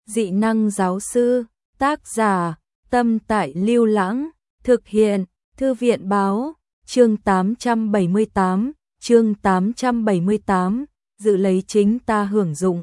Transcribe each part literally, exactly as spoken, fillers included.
Dị năng giáo sư, tác giả, Tâm Tại Lưu Lãng, thực hiện, Thư viện báo, chương tám trăm bảy mươi tám, chương tám trăm bảy mươi tám, dự lấy chính ta hưởng dụng.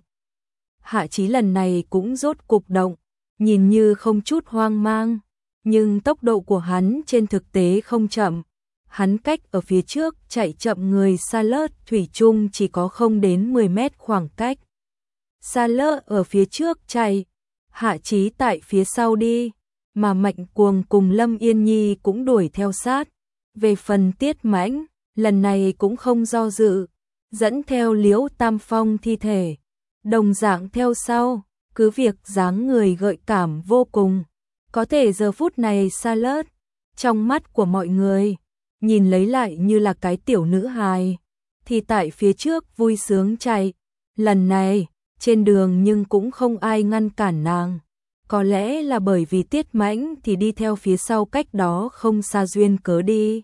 Hạ Chí lần này cũng rốt cục động, nhìn như không chút hoang mang, nhưng tốc độ của hắn trên thực tế không chậm. Hắn cách ở phía trước chạy chậm người Charlotte thủy chung chỉ có không đến mười mét khoảng cách. Charlotte ở phía trước chạy, Hạ Chí tại phía sau đi, mà Mạnh Cuồng cùng Lâm Yên Nhi cũng đuổi theo sát. Về phần Tiết Mãnh, lần này cũng không do dự, dẫn theo Liễu Tam Phong thi thể, đồng dạng theo sau, cứ việc dáng người gợi cảm vô cùng. Có thể giờ phút này Charlotte, trong mắt của mọi người, nhìn lấy lại như là cái tiểu nữ hài, thì tại phía trước vui sướng chạy. Lần này, trên đường nhưng cũng không ai ngăn cản nàng. Có lẽ là bởi vì Tiết Mãnh thì đi theo phía sau cách đó không xa duyên cớ đi.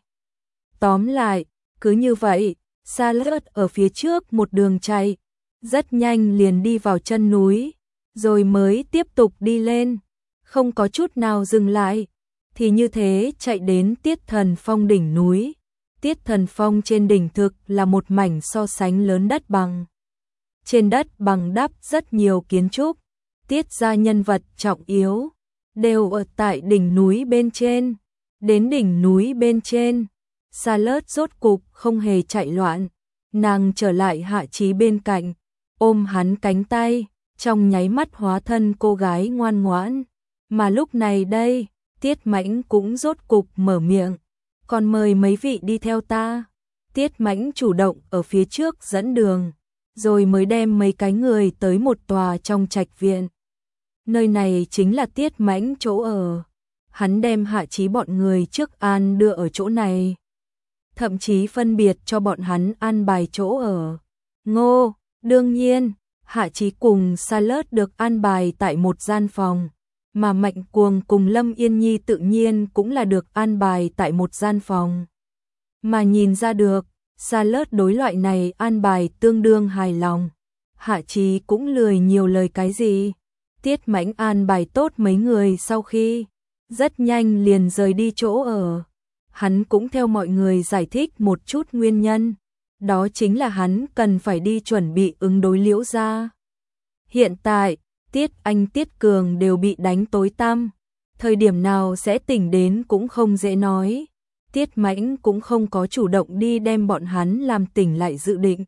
Tóm lại, cứ như vậy, Charlotte ở phía trước một đường chạy, rất nhanh liền đi vào chân núi, rồi mới tiếp tục đi lên, không có chút nào dừng lại. Thì như thế chạy đến Tiết Thần Phong đỉnh núi. Tiết Thần Phong trên đỉnh thực là một mảnh so sánh lớn đất bằng. Trên đất bằng đắp rất nhiều kiến trúc, Tiết gia nhân vật trọng yếu đều ở tại đỉnh núi bên trên. Đến đỉnh núi bên trên, Charlotte rốt cục không hề chạy loạn, nàng trở lại Hạ Chí bên cạnh, ôm hắn cánh tay, trong nháy mắt hóa thân cô gái ngoan ngoãn. Mà lúc này đây, Tiết Mãnh cũng rốt cục mở miệng, còn mời mấy vị đi theo ta. Tiết Mãnh chủ động ở phía trước dẫn đường, rồi mới đem mấy cái người tới một tòa trong trạch viện. Nơi này chính là Tiết Mãnh chỗ ở. Hắn đem Hạ Chí bọn người trước an đưa ở chỗ này, thậm chí phân biệt cho bọn hắn an bài chỗ ở. Ngô, đương nhiên, Hạ Chí cùng Charlotte được an bài tại một gian phòng, mà Mạnh Cuồng cùng Lâm Yên Nhi tự nhiên cũng là được an bài tại một gian phòng. Mà nhìn ra được, Charlotte đối loại này an bài tương đương hài lòng. Hạ Chí cũng lười nhiều lời cái gì. Tiết Mãnh an bài tốt mấy người sau khi, rất nhanh liền rời đi chỗ ở. Hắn cũng theo mọi người giải thích một chút nguyên nhân, đó chính là hắn cần phải đi chuẩn bị ứng đối Liễu gia. Hiện tại, Tiết Anh Tiết Cường đều bị đánh tối tăm, thời điểm nào sẽ tỉnh đến cũng không dễ nói. Tiết Mãnh cũng không có chủ động đi đem bọn hắn làm tỉnh lại dự định.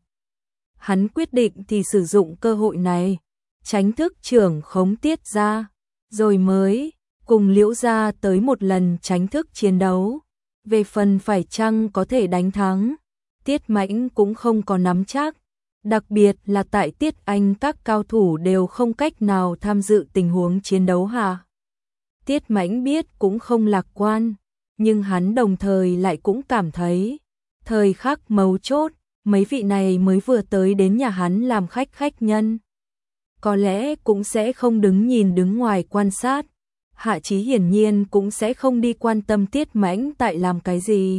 Hắn quyết định thì sử dụng cơ hội này, tránh thức trưởng khống Tiết gia, rồi mới cùng Liễu gia tới một lần tránh thức chiến đấu. Về phần phải chăng có thể đánh thắng, Tiết Mãnh cũng không có nắm chắc, đặc biệt là tại Tiết Anh các cao thủ đều không cách nào tham dự tình huống chiến đấu hạ. Tiết Mãnh biết cũng không lạc quan, nhưng hắn đồng thời lại cũng cảm thấy, thời khắc mấu chốt, mấy vị này mới vừa tới đến nhà hắn làm khách khách nhân, có lẽ cũng sẽ không đứng nhìn đứng ngoài quan sát. Hạ Chí hiển nhiên cũng sẽ không đi quan tâm Tiết Mãnh tại làm cái gì.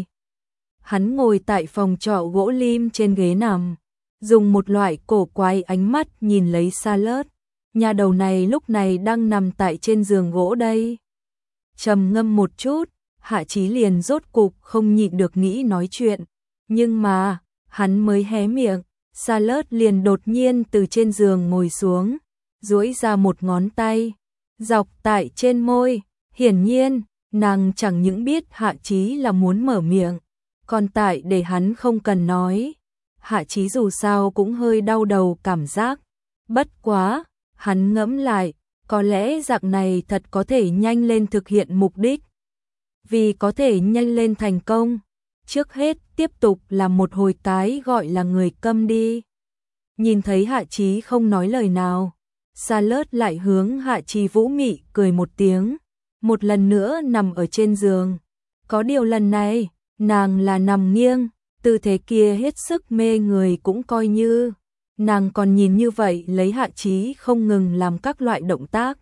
Hắn ngồi tại phòng trọ gỗ lim trên ghế nằm, dùng một loại cổ quái ánh mắt nhìn lấy Charlotte. Nhà đầu này lúc này đang nằm tại trên giường gỗ đây. Trầm ngâm một chút, Hạ Chí liền rốt cục không nhịn được nghĩ nói chuyện. Nhưng mà, hắn mới hé miệng, Charlotte liền đột nhiên từ trên giường ngồi xuống, duỗi ra một ngón tay, dọc tại trên môi. Hiển nhiên, nàng chẳng những biết Hạ Chí là muốn mở miệng, còn tại để hắn không cần nói. Hạ Chí dù sao cũng hơi đau đầu cảm giác. Bất quá, hắn ngẫm lại, có lẽ dạng này thật có thể nhanh lên thực hiện mục đích. Vì có thể nhanh lên thành công, trước hết tiếp tục làm một hồi cái gọi là người câm đi. Nhìn thấy Hạ Chí không nói lời nào, Charlotte lại hướng Hạ Chí vũ mị cười một tiếng, một lần nữa nằm ở trên giường. Có điều lần này, nàng là nằm nghiêng, tư thế kia hết sức mê người cũng coi như. Nàng còn nhìn như vậy lấy Hạ Chí không ngừng làm các loại động tác.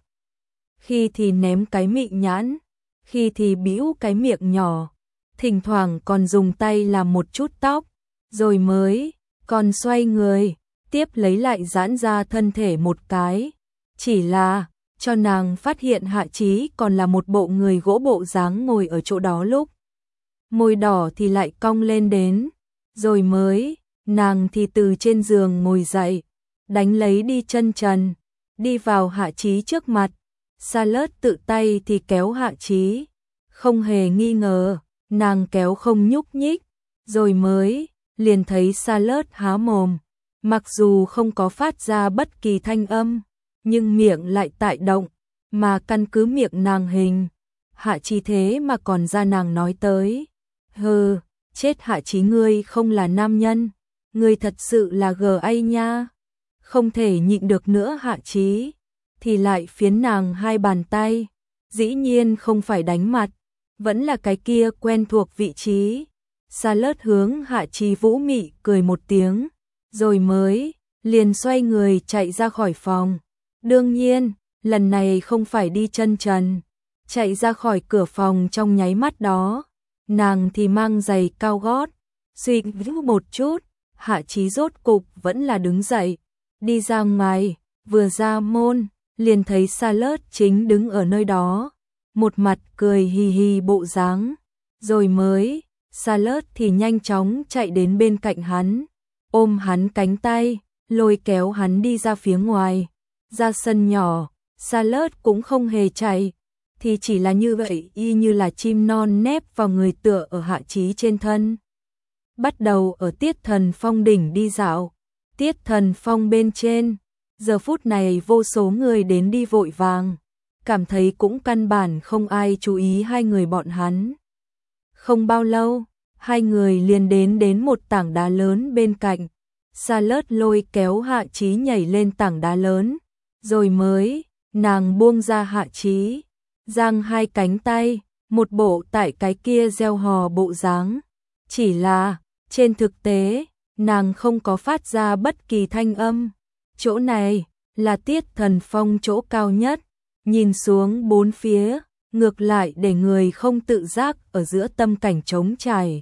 Khi thì ném cái mị nhãn, khi thì bĩu cái miệng nhỏ, thỉnh thoảng còn dùng tay làm một chút tóc, rồi mới còn xoay người, tiếp lấy lại giãn ra thân thể một cái. Chỉ là, cho nàng phát hiện Hạ Chí còn là một bộ người gỗ bộ dáng ngồi ở chỗ đó lúc. Môi đỏ thì lại cong lên đến, rồi mới, nàng thì từ trên giường ngồi dậy, đánh lấy đi chân trần, đi vào Hạ Chí trước mặt. Charlotte tự tay thì kéo Hạ Chí, không hề nghi ngờ, nàng kéo không nhúc nhích, rồi mới, liền thấy Charlotte há mồm, mặc dù không có phát ra bất kỳ thanh âm, nhưng miệng lại tại động, mà căn cứ miệng nàng hình, Hạ Chí thế mà còn ra nàng nói tới. Hừ, chết Hạ Chí, ngươi không là nam nhân, ngươi thật sự là gờ ai nha. Không thể nhịn được nữa Hạ Chí, thì lại phiến nàng hai bàn tay, dĩ nhiên không phải đánh mặt, vẫn là cái kia quen thuộc vị trí. Charlotte hướng Hạ Chí vũ mị cười một tiếng, rồi mới, liền xoay người chạy ra khỏi phòng. Đương nhiên, lần này không phải đi chân trần, chạy ra khỏi cửa phòng trong nháy mắt đó, nàng thì mang giày cao gót, suy nghĩ một chút, Hạ Chí rốt cục vẫn là đứng dậy, đi ra ngoài, vừa ra môn, liền thấy Charlotte chính đứng ở nơi đó, một mặt cười hì hì bộ dáng, rồi mới, Charlotte thì nhanh chóng chạy đến bên cạnh hắn, ôm hắn cánh tay, lôi kéo hắn đi ra phía ngoài, ra sân nhỏ. Charlotte cũng không hề chạy, thì chỉ là như vậy, y như là chim non nép vào người tựa ở Hạ Chí trên thân. Bắt đầu ở Tiết Thần Phong đỉnh đi dạo. Tiết Thần Phong bên trên, giờ phút này vô số người đến đi vội vàng, cảm thấy cũng căn bản không ai chú ý hai người bọn hắn. Không bao lâu, hai người liền đến đến một tảng đá lớn bên cạnh. Charlotte lôi kéo Hạ Chí nhảy lên tảng đá lớn, rồi mới, nàng buông ra Hạ Chí, giang hai cánh tay, một bộ tại cái kia gieo hò bộ dáng. Chỉ là, trên thực tế, nàng không có phát ra bất kỳ thanh âm. Chỗ này, là Tiết Thần Phong chỗ cao nhất, nhìn xuống bốn phía, ngược lại để người không tự giác ở giữa tâm cảnh trống trải.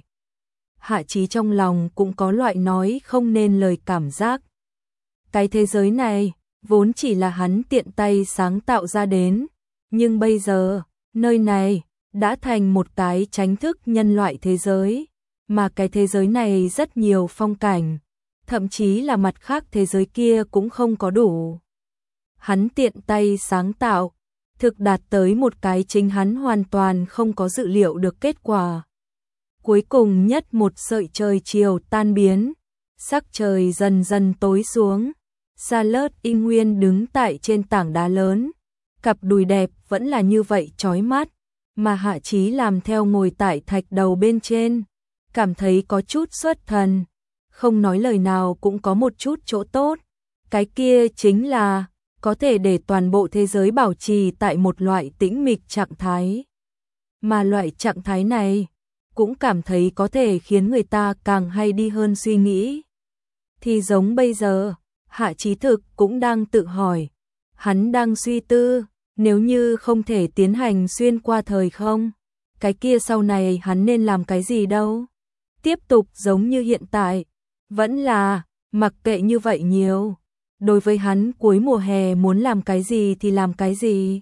Hạ Chí trong lòng cũng có loại nói không nên lời cảm giác. Cái thế giới này, vốn chỉ là hắn tiện tay sáng tạo ra đến, nhưng bây giờ, nơi này, đã thành một cái tránh thức nhân loại thế giới, mà cái thế giới này rất nhiều phong cảnh, thậm chí là mặt khác thế giới kia cũng không có đủ. Hắn tiện tay sáng tạo, thực đạt tới một cái chính hắn hoàn toàn không có dự liệu được kết quả. Cuối cùng nhất một sợi trời chiều tan biến, sắc trời dần dần tối xuống. Charlotte y nguyên đứng tại trên tảng đá lớn, cặp đùi đẹp vẫn là như vậy chói mắt, mà Hạ Chí làm theo ngồi tại thạch đầu bên trên, cảm thấy có chút xuất thần, không nói lời nào cũng có một chút chỗ tốt, cái kia chính là có thể để toàn bộ thế giới bảo trì tại một loại tĩnh mịch trạng thái. Mà loại trạng thái này cũng cảm thấy có thể khiến người ta càng hay đi hơn suy nghĩ. Thì giống bây giờ, Hạ Chí thực cũng đang tự hỏi, hắn đang suy tư, nếu như không thể tiến hành xuyên qua thời không, cái kia sau này hắn nên làm cái gì đâu? Tiếp tục giống như hiện tại, vẫn là mặc kệ như vậy nhiều. Đối với hắn cuối mùa hè muốn làm cái gì thì làm cái gì.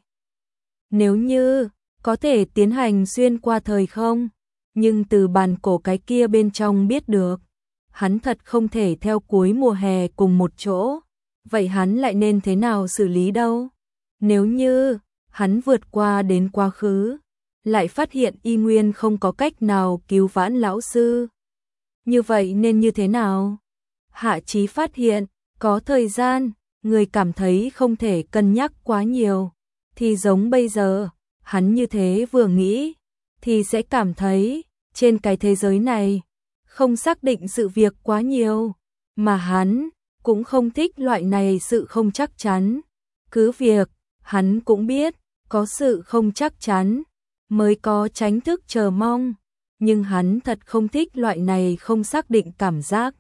Nếu như có thể tiến hành xuyên qua thời không, nhưng từ bàn cổ cái kia bên trong biết được, hắn thật không thể theo cuối mùa hè cùng một chỗ, vậy hắn lại nên thế nào xử lý đâu? Nếu như hắn vượt qua đến quá khứ, lại phát hiện y nguyên không có cách nào cứu vãn lão sư, như vậy nên như thế nào? Hạ Chí phát hiện, có thời gian, người cảm thấy không thể cân nhắc quá nhiều, thì giống bây giờ, hắn như thế vừa nghĩ, thì sẽ cảm thấy, trên cái thế giới này, không xác định sự việc quá nhiều, mà hắn cũng không thích loại này sự không chắc chắn. Cứ việc, hắn cũng biết, có sự không chắc chắn, mới có tránh thức chờ mong, nhưng hắn thật không thích loại này không xác định cảm giác.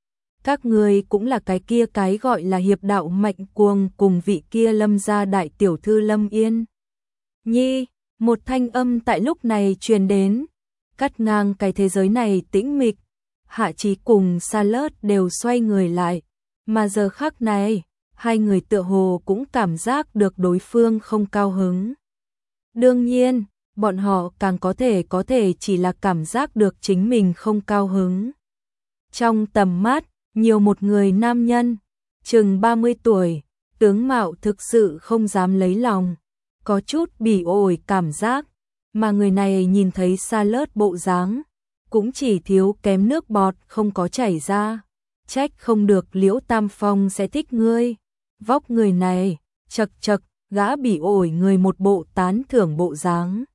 Các người cũng là cái kia cái gọi là hiệp đạo Mạnh Cuồng cùng vị kia Lâm gia đại tiểu thư Lâm Yên Nhi, một thanh âm tại lúc này truyền đến, cắt ngang cái thế giới này tĩnh mịch. Hạ Chí cùng Charlotte đều xoay người lại, mà giờ khắc này, hai người tựa hồ cũng cảm giác được đối phương không cao hứng. Đương nhiên, bọn họ càng có thể có thể chỉ là cảm giác được chính mình không cao hứng. Trong tầm mắt, nhiều một người nam nhân, chừng ba mươi tuổi, tướng mạo thực sự không dám lấy lòng, có chút bỉ ổi cảm giác, mà người này nhìn thấy Charlotte bộ dáng, cũng chỉ thiếu kém nước bọt không có chảy ra. Trách không được Liễu Tam Phong sẽ thích ngươi. Vóc người này, chật chật, gã bỉ ổi người một bộ tán thưởng bộ dáng.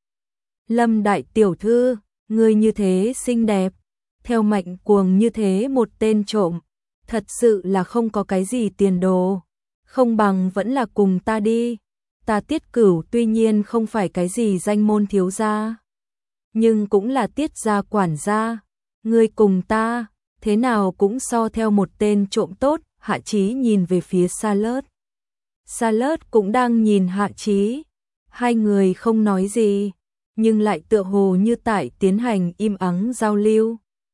Lâm đại tiểu thư, ngươi như thế xinh đẹp, theo Mạnh Cuồng như thế một tên trộm, thật sự là không có cái gì tiền đồ, không bằng vẫn là cùng ta đi. Ta Tiết Cửu tuy nhiên không phải cái gì danh môn thiếu gia, nhưng cũng là Tiết gia quản gia, ngươi cùng ta, thế nào cũng so theo một tên trộm tốt. Hạ Chí nhìn về phía Charlotte. Charlotte cũng đang nhìn Hạ Chí, hai người không nói gì, nhưng lại tựa hồ như tại tiến hành im ắng giao lưu.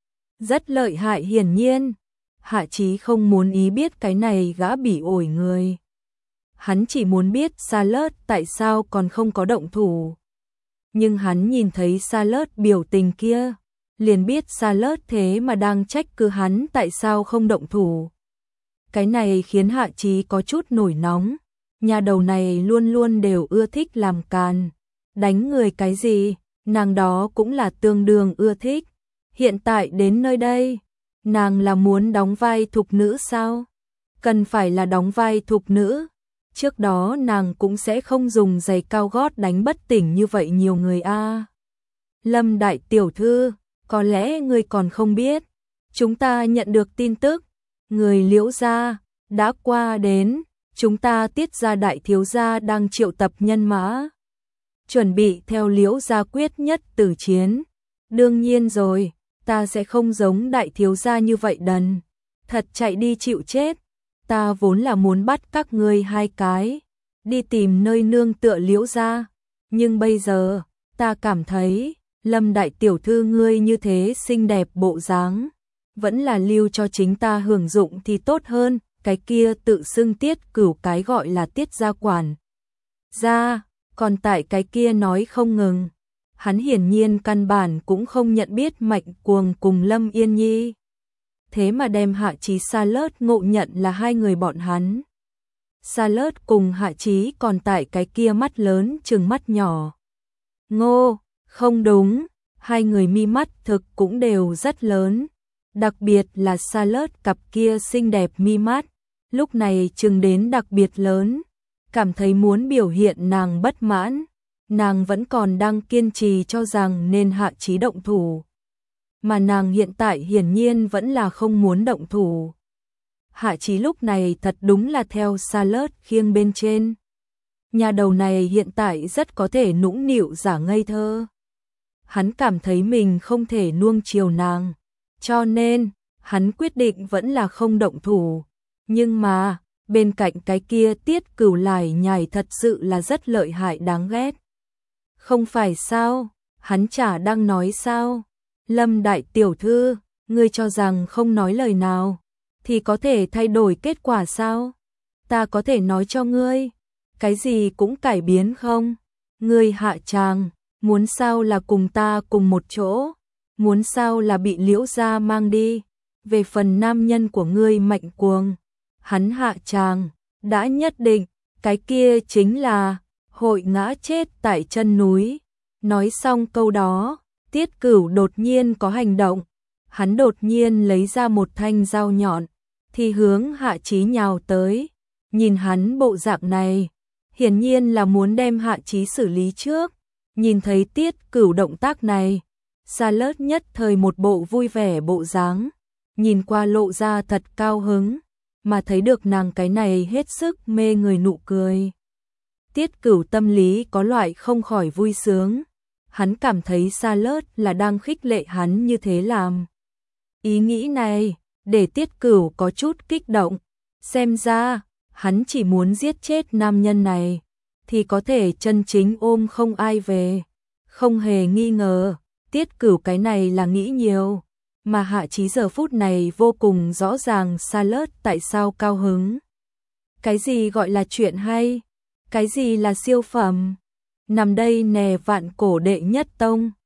Rất lợi hại hiển nhiên, Hạ Chí không muốn ý biết cái này gã bỉ ổi người. Hắn chỉ muốn biết Charlotte tại sao còn không có động thủ. Nhưng hắn nhìn thấy Charlotte biểu tình kia, liền biết Charlotte thế mà đang trách cứ hắn tại sao không động thủ. Cái này khiến Hạ Chí có chút nổi nóng, nhà đầu này luôn luôn đều ưa thích làm càn, đánh người cái gì, nàng đó cũng là tương đương ưa thích. Hiện tại đến nơi đây, nàng là muốn đóng vai thục nữ sao? Cần phải là đóng vai thục nữ, trước đó nàng cũng sẽ không dùng giày cao gót đánh bất tỉnh như vậy nhiều người a. À. Lâm đại tiểu thư, có lẽ ngươi còn không biết, chúng ta nhận được tin tức, người Liễu gia đã qua đến, chúng ta Tiết gia đại thiếu gia đang triệu tập nhân mã, chuẩn bị theo Liễu gia quyết nhất tử chiến. Đương nhiên rồi, ta sẽ không giống đại thiếu gia như vậy đần, thật chạy đi chịu chết. Ta vốn là muốn bắt các ngươi hai cái, đi tìm nơi nương tựa Liễu gia, nhưng bây giờ, ta cảm thấy, Lâm đại tiểu thư ngươi như thế xinh đẹp bộ dáng, vẫn là lưu cho chính ta hưởng dụng thì tốt hơn. Cái kia tự xưng Tiết Cửu cái gọi là Tiết gia quản gia, còn tại cái kia nói không ngừng. Hắn hiển nhiên căn bản cũng không nhận biết Mạnh Cuồng cùng Lâm Yên Nhi. Thế mà đem Hạ Chí Charlotte ngộ nhận là hai người bọn hắn. Charlotte cùng Hạ Chí còn tại cái kia mắt lớn trừng mắt nhỏ. Ngô, không đúng, hai người mi mắt thực cũng đều rất lớn. Đặc biệt là Charlotte cặp kia xinh đẹp mi mắt, lúc này trừng đến đặc biệt lớn, cảm thấy muốn biểu hiện nàng bất mãn, nàng vẫn còn đang kiên trì cho rằng nên Hạ Chí động thủ. Mà nàng hiện tại hiển nhiên vẫn là không muốn động thủ. Hạ Chí lúc này thật đúng là theo Charlotte khiêng bên trên. Nhà đầu này hiện tại rất có thể nũng nịu giả ngây thơ. Hắn cảm thấy mình không thể nuông chiều nàng, cho nên, hắn quyết định vẫn là không động thủ. Nhưng mà, bên cạnh cái kia Tiết Cửu lải nhải thật sự là rất lợi hại đáng ghét. Không phải sao, hắn chả đang nói sao. Lâm đại tiểu thư, ngươi cho rằng không nói lời nào, thì có thể thay đổi kết quả sao? Ta có thể nói cho ngươi, cái gì cũng cải biến không? Ngươi hạ tràng, muốn sao là cùng ta cùng một chỗ, muốn sao là bị Liễu gia mang đi. Về phần nam nhân của ngươi Mạnh Cuồng, hắn hạ tràng, đã nhất định, cái kia chính là hội ngã chết tại chân núi. Nói xong câu đó, Tiết Cửu đột nhiên có hành động, hắn đột nhiên lấy ra một thanh dao nhọn, thì hướng Hạ Chí nhào tới. Nhìn hắn bộ dạng này, hiển nhiên là muốn đem Hạ Chí xử lý trước. Nhìn thấy Tiết Cửu động tác này, Charlotte nhất thời một bộ vui vẻ bộ dáng, nhìn qua lộ ra thật cao hứng, mà thấy được nàng cái này hết sức mê người nụ cười. Tiết Cửu tâm lý có loại không khỏi vui sướng, hắn cảm thấy Charlotte là đang khích lệ hắn như thế làm. Ý nghĩ này, để Tiết Cửu có chút kích động, xem ra, hắn chỉ muốn giết chết nam nhân này, thì có thể chân chính ôm không ai về. Không hề nghi ngờ, Tiết Cửu cái này là nghĩ nhiều, mà Hạ Chí giờ phút này vô cùng rõ ràng Charlotte tại sao cao hứng. Cái gì gọi là chuyện hay? Cái gì là siêu phẩm? Nằm đây nè vạn cổ đệ nhất tông.